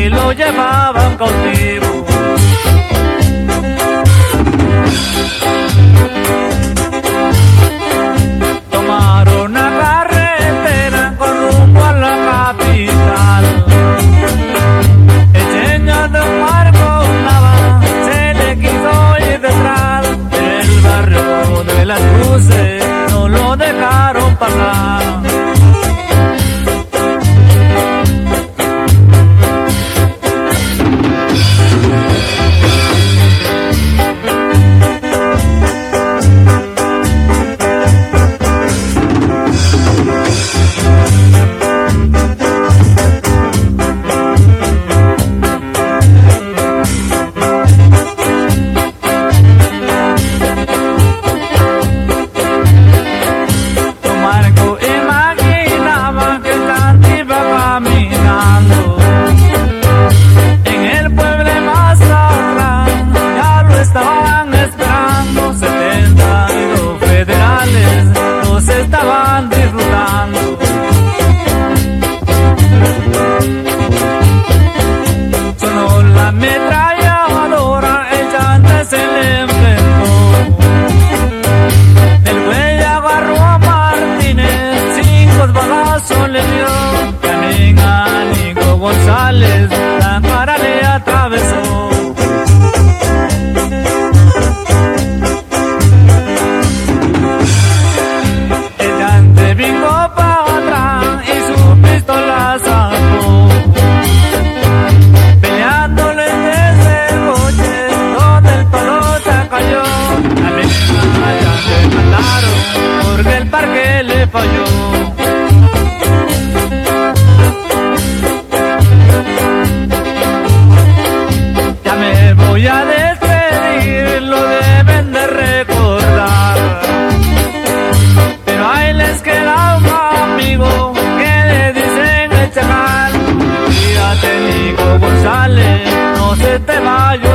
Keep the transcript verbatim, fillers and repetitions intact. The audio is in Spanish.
y lo llevaban cautivo. Tomaron la carretera con rumbo a la capital. El señor don Marco Nava se le quiso ir detrás. El barrio de las Cruces no lo dejaron pasar. Estaban disfrutando. Sonó la ametralladora, el chante se le enfrentó. El güey agarró a Martínez, cinco balazos le dio. También a Nico González la cara le atravesó. Vino para atrás y su pistola sacó, peleándole desde el coche donde el pelota cayó. A mí allá se mataron porque el parque le falló. Ya me voy a despedir, lo deben de recordar. Pero ahí les queda un amigo que le dicen el chacal. Fíjate, Nico González, no se te vaya.